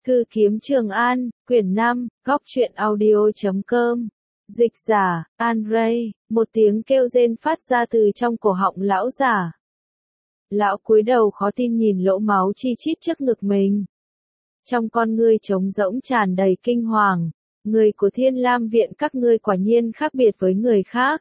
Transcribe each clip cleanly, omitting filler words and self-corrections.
Thư kiếm Trường An, quyển 5, góc truyện audio.com. Dịch giả, An Ray, một tiếng kêu rên phát ra từ trong cổ họng lão giả. Lão cúi đầu khó tin nhìn lỗ máu chi chít trước ngực mình. Trong con ngươi trống rỗng tràn đầy kinh hoàng, người của Thiên Lam Viện các ngươi quả nhiên khác biệt với người khác.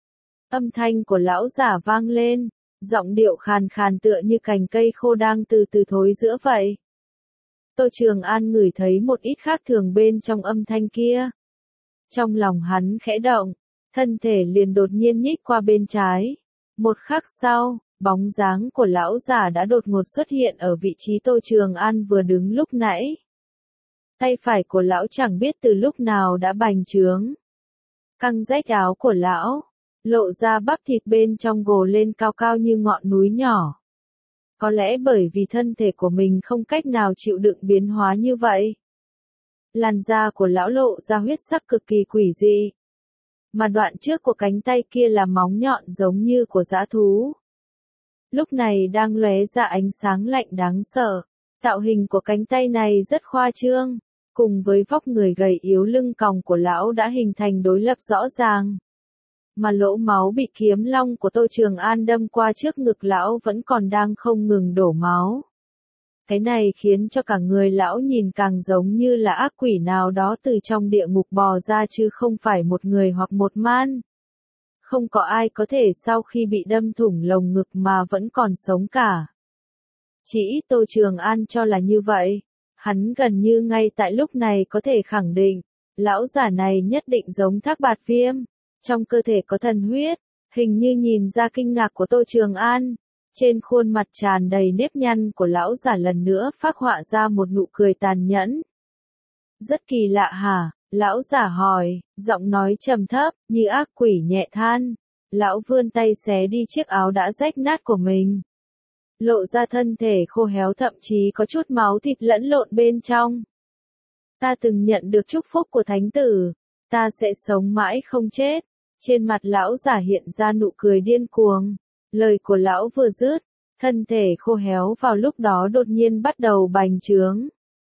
Âm thanh của lão giả vang lên, giọng điệu khàn khàn tựa như cành cây khô đang từ từ thối rữa vậy. Tô Trường An ngửi thấy một ít khác thường bên trong âm thanh kia. Trong lòng hắn khẽ động, thân thể liền đột nhiên nhích qua bên trái. Một khắc sau, bóng dáng của lão giả đã đột ngột xuất hiện ở vị trí Tô Trường An vừa đứng lúc nãy. Tay phải của lão chẳng biết từ lúc nào đã bành trướng. Căng rách áo của lão, lộ ra bắp thịt bên trong gồ lên cao cao như ngọn núi nhỏ. Có lẽ bởi vì thân thể của mình không cách nào chịu đựng biến hóa như vậy. Làn da của lão lộ ra huyết sắc cực kỳ quỷ dị. Mà đoạn trước của cánh tay kia là móng nhọn giống như của dã thú. Lúc này đang lóe ra ánh sáng lạnh đáng sợ. Tạo hình của cánh tay này rất khoa trương, cùng với vóc người gầy yếu lưng còng của lão đã hình thành đối lập rõ ràng. Mà lỗ máu bị kiếm long của Tô Trường An đâm qua trước ngực lão vẫn còn đang không ngừng đổ máu. Cái này khiến cho cả người lão nhìn càng giống như là ác quỷ nào đó từ trong địa ngục bò ra chứ không phải một người hoặc một man. Không có ai có thể sau khi bị đâm thủng lồng ngực mà vẫn còn sống cả. Chỉ ít Tô Trường An cho là như vậy. Hắn gần như ngay tại lúc này có thể khẳng định, lão giả này nhất định giống Thác Bạt Viêm. Trong cơ thể có thần huyết, hình như nhìn ra kinh ngạc của Tô Trường An. Trên khuôn mặt tràn đầy nếp nhăn của lão giả lần nữa phác họa ra một nụ cười tàn nhẫn. Rất kỳ lạ hả? Lão giả hỏi, giọng nói trầm thấp, như ác quỷ nhẹ than. Lão vươn tay xé đi chiếc áo đã rách nát của mình. Lộ ra thân thể khô héo thậm chí có chút máu thịt lẫn lộn bên trong. Ta từng nhận được chúc phúc của thánh tử. Ta sẽ sống mãi không chết. Trên mặt lão giả hiện ra nụ cười điên cuồng. Lời của lão vừa dứt, thân thể khô héo vào lúc đó đột nhiên bắt đầu bành trướng.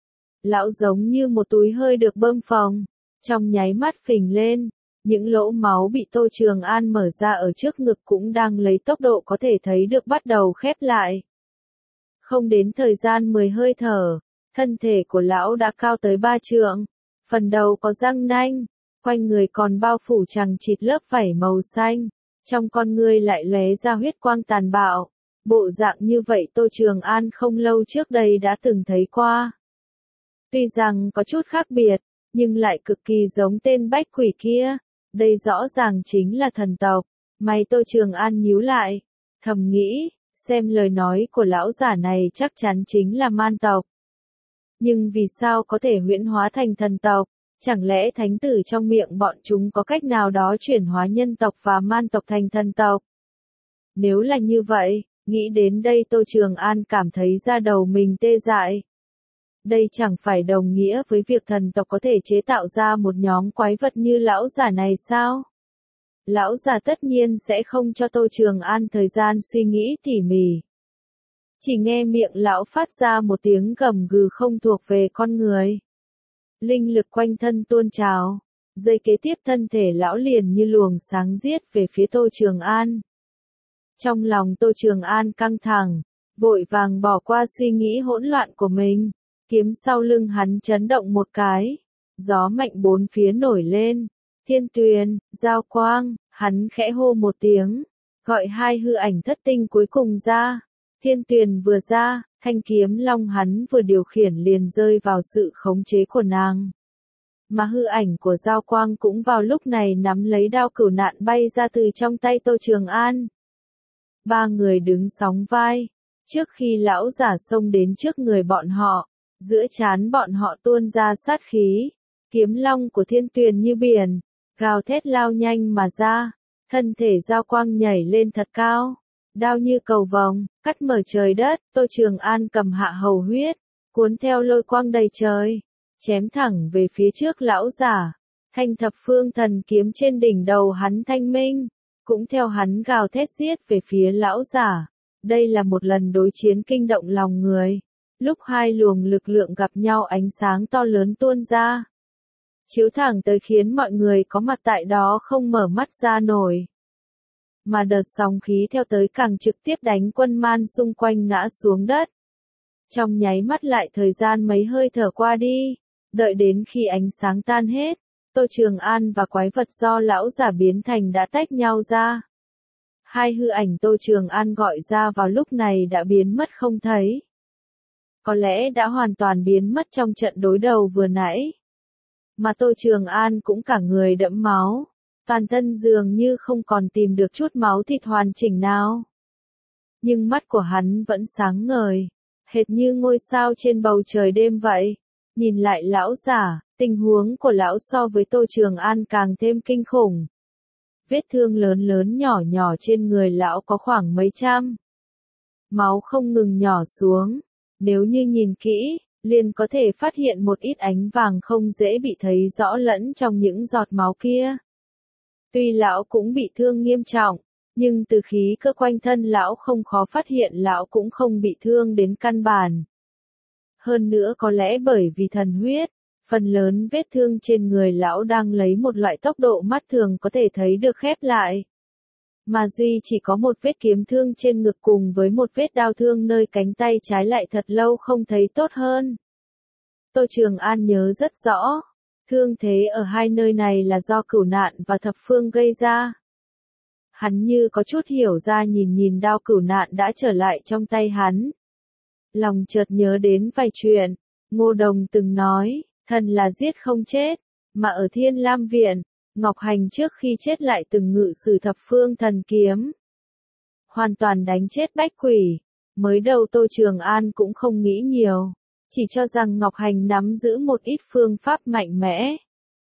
Lão giống như một túi hơi được bơm phồng, trong nháy mắt phình lên, những lỗ máu bị Tô Trường An mở ra ở trước ngực cũng đang lấy tốc độ có thể thấy được bắt đầu khép lại. Không đến thời gian 10 hơi thở, thân thể của lão đã cao tới 3 trượng, phần đầu có răng nanh, quanh người còn bao phủ chằng chịt lớp vảy màu xanh. Trong con ngươi lại lóe ra huyết quang tàn bạo. Bộ dạng như vậy Tô Trường An không lâu trước đây đã từng thấy qua. Tuy rằng có chút khác biệt, nhưng lại cực kỳ giống tên bách quỷ kia. Đây rõ ràng chính là thần tộc. Mày Tô Trường An nhíu lại, thầm nghĩ, xem lời nói của lão giả này chắc chắn chính là man tộc. Nhưng vì sao có thể huyễn hóa thành thần tộc? Chẳng lẽ thánh tử trong miệng bọn chúng có cách nào đó chuyển hóa nhân tộc và man tộc thành thần tộc? Nếu là như vậy, nghĩ đến đây Tô Trường An cảm thấy da đầu mình tê dại. Đây chẳng phải đồng nghĩa với việc thần tộc có thể chế tạo ra một nhóm quái vật như lão giả này sao? Lão giả tất nhiên sẽ không cho Tô Trường An thời gian suy nghĩ tỉ mỉ. Chỉ nghe miệng lão phát ra một tiếng gầm gừ không thuộc về con người. Linh lực quanh thân tuôn trào, giây kế tiếp thân thể lão liền như luồng sáng giết về phía Tô Trường An. Trong lòng Tô Trường An căng thẳng, vội vàng bỏ qua suy nghĩ hỗn loạn của mình, kiếm sau lưng hắn chấn động một cái, gió mạnh bốn phía nổi lên, Thiên Tuyền, Giao Quang, hắn khẽ hô một tiếng, gọi hai hư ảnh thất tinh cuối cùng ra. Thiên Tuyền vừa ra, thanh kiếm long hắn vừa điều khiển liền rơi vào sự khống chế của nàng. Mà hư ảnh của Giao Quang cũng vào lúc này nắm lấy đao cửu nạn bay ra từ trong tay Tô Trường An. Ba người đứng sóng vai, trước khi lão giả xông đến trước người bọn họ, giữa trán bọn họ tuôn ra sát khí, kiếm long của Thiên Tuyền như biển, gào thét lao nhanh mà ra, thân thể Giao Quang nhảy lên thật cao. Đao như cầu vồng, cắt mở trời đất, Tô Trường An cầm hạ hầu huyết, cuốn theo lôi quang đầy trời, chém thẳng về phía trước lão giả. Thanh thập phương thần kiếm trên đỉnh đầu hắn thanh minh, cũng theo hắn gào thét giết về phía lão giả. Đây là một lần đối chiến kinh động lòng người. Lúc hai luồng lực lượng gặp nhau ánh sáng to lớn tuôn ra, chiếu thẳng tới khiến mọi người có mặt tại đó không mở mắt ra nổi. Mà đợt sóng khí theo tới càng trực tiếp đánh quân man xung quanh ngã xuống đất. Trong nháy mắt lại thời gian mấy hơi thở qua đi, đợi đến khi ánh sáng tan hết, Tô Trường An và quái vật do lão giả biến thành đã tách nhau ra. Hai hư ảnh Tô Trường An gọi ra vào lúc này đã biến mất không thấy. Có lẽ đã hoàn toàn biến mất trong trận đối đầu vừa nãy. Mà Tô Trường An cũng cả người đẫm máu, toàn thân dường như không còn tìm được chút máu thịt hoàn chỉnh nào. Nhưng mắt của hắn vẫn sáng ngời, hệt như ngôi sao trên bầu trời đêm vậy. Nhìn lại lão giả, tình huống của lão so với Tô Trường An càng thêm kinh khủng. Vết thương lớn lớn nhỏ nhỏ trên người lão có khoảng mấy trăm. Máu không ngừng nhỏ xuống, nếu như nhìn kỹ, liền có thể phát hiện một ít ánh vàng không dễ bị thấy rõ lẫn trong những giọt máu kia. Tuy lão cũng bị thương nghiêm trọng, nhưng từ khí cơ quanh thân lão không khó phát hiện lão cũng không bị thương đến căn bản. Hơn nữa có lẽ bởi vì thần huyết, phần lớn vết thương trên người lão đang lấy một loại tốc độ mắt thường có thể thấy được khép lại. Mà duy chỉ có một vết kiếm thương trên ngực cùng với một vết đao thương nơi cánh tay trái lại thật lâu không thấy tốt hơn. Tô Trường An nhớ rất rõ, thương thế ở hai nơi này là do cửu nạn và thập phương gây ra. Hắn như có chút hiểu ra nhìn nhìn đao cửu nạn đã trở lại trong tay hắn. Lòng chợt nhớ đến vài chuyện, Ngô Đồng từng nói, thần là giết không chết, mà ở Thiên Lam Viện, Ngọc Hành trước khi chết lại từng ngự sử thập phương thần kiếm. Hoàn toàn đánh chết bách quỷ, mới đầu Tô Trường An cũng không nghĩ nhiều, chỉ cho rằng Ngọc Hành nắm giữ một ít phương pháp mạnh mẽ,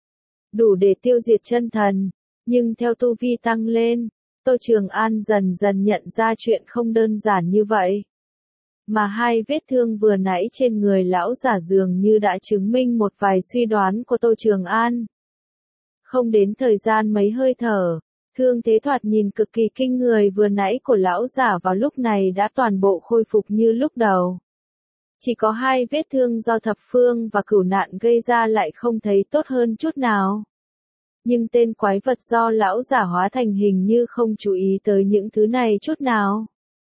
đủ để tiêu diệt chân thần, nhưng theo tu vi tăng lên, Tô Trường An dần dần nhận ra chuyện không đơn giản như vậy. Mà hai vết thương vừa nãy trên người lão giả dường như đã chứng minh một vài suy đoán của Tô Trường An. Không đến thời gian mấy hơi thở, thương thế thoạt nhìn cực kỳ kinh người vừa nãy của lão giả vào lúc này đã toàn bộ khôi phục như lúc đầu. Chỉ có hai vết thương do thập phương và cửu nạn gây ra lại không thấy tốt hơn chút nào. Nhưng tên quái vật do lão giả hóa thành hình như không chú ý tới những thứ này chút nào.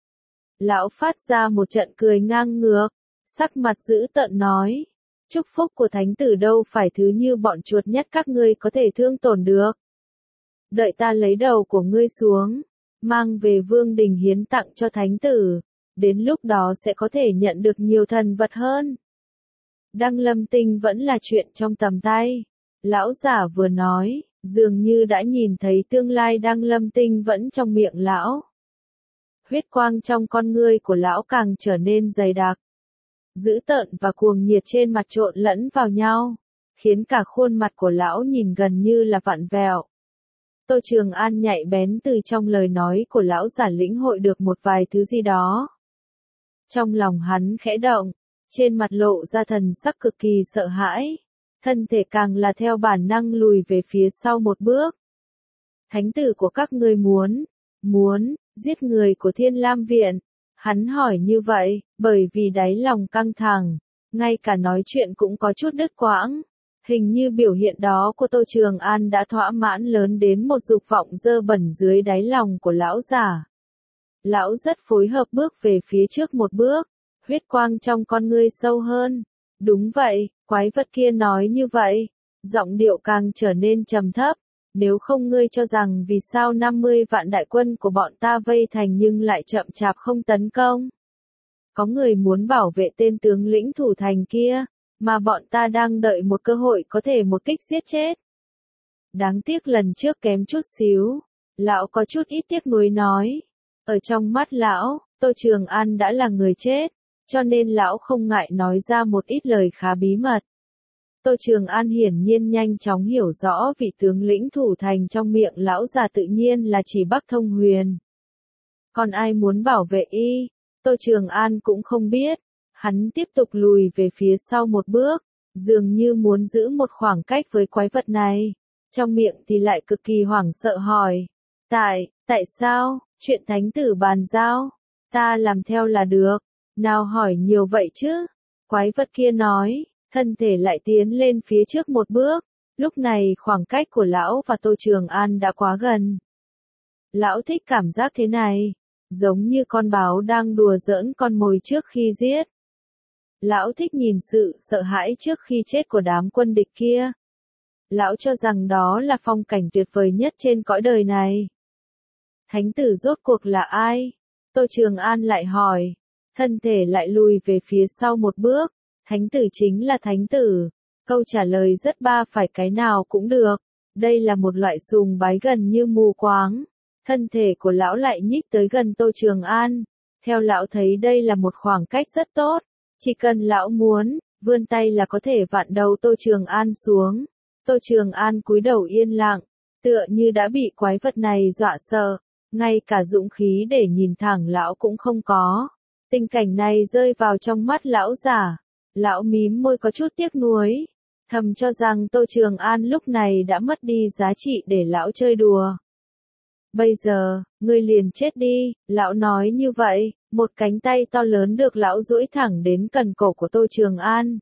Lão phát ra một trận cười ngang ngược, sắc mặt dữ tợn nói, chúc phúc của thánh tử đâu phải thứ như bọn chuột nhất các ngươi có thể thương tổn được. Đợi ta lấy đầu của ngươi xuống, mang về vương đình hiến tặng cho thánh tử, đến lúc đó sẽ có thể nhận được nhiều thần vật hơn. Đăng Lâm Tinh vẫn là chuyện trong tầm tay. Lão giả vừa nói, dường như đã nhìn thấy tương lai Đăng Lâm Tinh vẫn trong miệng lão. Huyết quang trong con ngươi của lão càng trở nên dày đặc. Dữ tợn và cuồng nhiệt trên mặt trộn lẫn vào nhau, khiến cả khuôn mặt của lão nhìn gần như là vặn vẹo. Tô Trường An nhạy bén từ trong lời nói của lão giả lĩnh hội được một vài thứ gì đó. Trong lòng hắn khẽ động, trên mặt lộ ra thần sắc cực kỳ sợ hãi, thân thể càng là theo bản năng lùi về phía sau một bước. Thánh tử của các ngươi muốn giết người của Thiên Lam Viện. Hắn hỏi như vậy, bởi vì đáy lòng căng thẳng, ngay cả nói chuyện cũng có chút đứt quãng. Hình như biểu hiện đó của Tô Trường An đã thỏa mãn lớn đến một dục vọng dơ bẩn dưới đáy lòng của lão giả. Lão rất phối hợp bước về phía trước một bước, huyết quang trong con ngươi sâu hơn. Đúng vậy, quái vật kia nói như vậy, giọng điệu càng trở nên trầm thấp. Nếu không ngươi cho rằng vì sao 50 vạn đại quân của bọn ta vây thành nhưng lại chậm chạp không tấn công. Có người muốn bảo vệ tên tướng lĩnh thủ thành kia, mà bọn ta đang đợi một cơ hội có thể một kích giết chết. Đáng tiếc lần trước kém chút xíu, lão có chút ít tiếc nuối nói. Ở trong mắt lão, Tô Trường An đã là người chết, cho nên lão không ngại nói ra một ít lời khá bí mật. Tô Trường An hiển nhiên nhanh chóng hiểu rõ vị tướng lĩnh thủ thành trong miệng lão già tự nhiên là chỉ Bắc Thông Huyền. Còn ai muốn bảo vệ y, Tô Trường An cũng không biết. Hắn tiếp tục lùi về phía sau một bước, dường như muốn giữ một khoảng cách với quái vật này. Trong miệng thì lại cực kỳ hoảng sợ hỏi. Tại sao, chuyện thánh tử bàn giao, ta làm theo là được, nào hỏi nhiều vậy chứ, Quái vật kia nói, thân thể lại tiến lên phía trước một bước. Lúc này khoảng cách của lão và Tô Trường An đã quá gần. Lão thích cảm giác thế này, giống như con báo đang đùa giỡn con mồi trước khi giết. Lão thích nhìn sự sợ hãi trước khi chết của đám quân địch kia. Lão cho rằng đó là phong cảnh tuyệt vời nhất trên cõi đời này. Thánh tử rốt cuộc là ai? Tô Trường An lại hỏi. Thân thể lại lùi về phía sau một bước. Thánh tử chính là thánh tử. Câu trả lời rất ba phải cái nào cũng được. Đây là một loại sùng bái gần như mù quáng. Thân thể của lão lại nhích tới gần Tô Trường An. Theo lão thấy đây là một khoảng cách rất tốt. Chỉ cần lão muốn, vươn tay là có thể vặn đầu Tô Trường An xuống. Tô Trường An cúi đầu yên lặng, tựa như đã bị quái vật này dọa sợ. Ngay cả dũng khí để nhìn thẳng lão cũng không có. Tình cảnh này rơi vào trong mắt lão giả. Lão mím môi có chút tiếc nuối. Thầm cho rằng Tô Trường An lúc này đã mất đi giá trị để lão chơi đùa. Bây giờ, ngươi liền chết đi, lão nói như vậy, một cánh tay to lớn được lão duỗi thẳng đến cần cổ của Tô Trường An.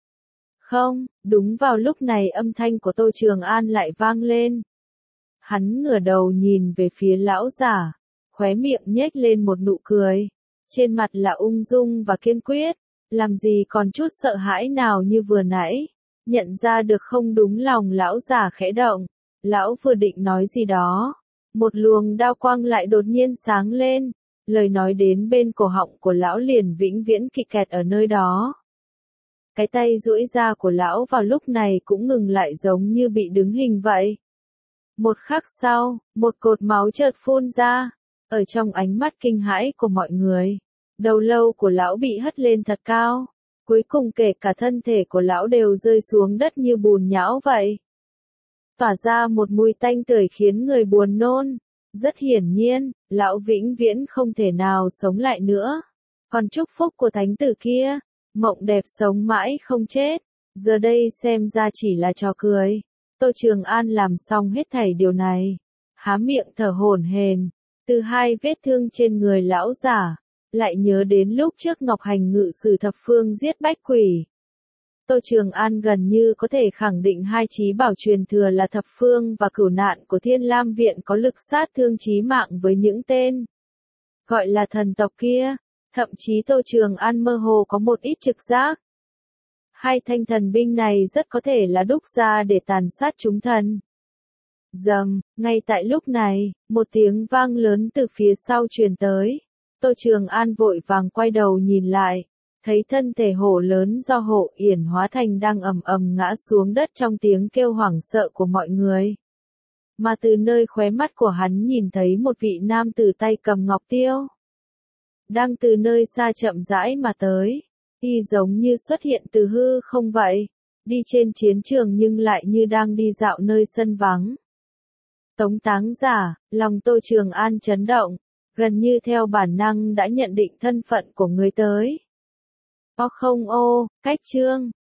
Không, đúng vào lúc này âm thanh của Tô Trường An lại vang lên. Hắn ngửa đầu nhìn về phía lão giả, khóe miệng nhếch lên một nụ cười. Trên mặt là ung dung và kiên quyết, làm gì còn chút sợ hãi nào như vừa nãy. Nhận ra được không đúng lòng lão giả khẽ động, lão vừa định nói gì đó. Một luồng đao quang lại đột nhiên sáng lên, lời nói đến bên cổ họng của lão liền vĩnh viễn kỵ kẹt ở nơi đó. Cái tay duỗi ra của lão vào lúc này cũng ngừng lại giống như bị đứng hình vậy. Một khắc sau, một cột máu chợt phun ra, ở trong ánh mắt kinh hãi của mọi người. Đầu lâu của lão bị hất lên thật cao, cuối cùng kể cả thân thể của lão đều rơi xuống đất như bùn nhão vậy. Tỏa ra một mùi tanh tưởi khiến người buồn nôn. Rất hiển nhiên, lão vĩnh viễn không thể nào sống lại nữa. Còn chúc phúc của thánh tử kia, mộng đẹp sống mãi không chết, giờ đây xem ra chỉ là trò cười. Tô Trường An làm xong hết thảy điều này, há miệng thở hổn hển, từ hai vết thương trên người lão giả, lại nhớ đến lúc trước Ngọc Hành ngự sử thập phương giết bách quỷ. Tô Trường An gần như có thể khẳng định hai chí bảo truyền thừa là thập phương và cửu nạn của Thiên Lam Viện có lực sát thương chí mạng với những tên gọi là thần tộc kia. Thậm chí Tô Trường An mơ hồ có một ít trực giác. Hai thanh thần binh này rất có thể là đúc ra để tàn sát chúng thần. Dầm, ngay tại lúc này, một tiếng vang lớn từ phía sau truyền tới. Tô Trường An vội vàng quay đầu nhìn lại, thấy thân thể hổ lớn do Hộ Yển hóa thành đang ầm ầm ngã xuống đất trong tiếng kêu hoảng sợ của mọi người. Mà từ nơi khóe mắt của hắn nhìn thấy một vị nam tử tay cầm ngọc tiêu. Đang từ nơi xa chậm rãi mà tới, y giống như xuất hiện từ hư không vậy, đi trên chiến trường nhưng lại như đang đi dạo nơi sân vắng. Tống Táng Giả, lòng Tô Trường An chấn động, gần như theo bản năng đã nhận định thân phận của người tới. Cách chương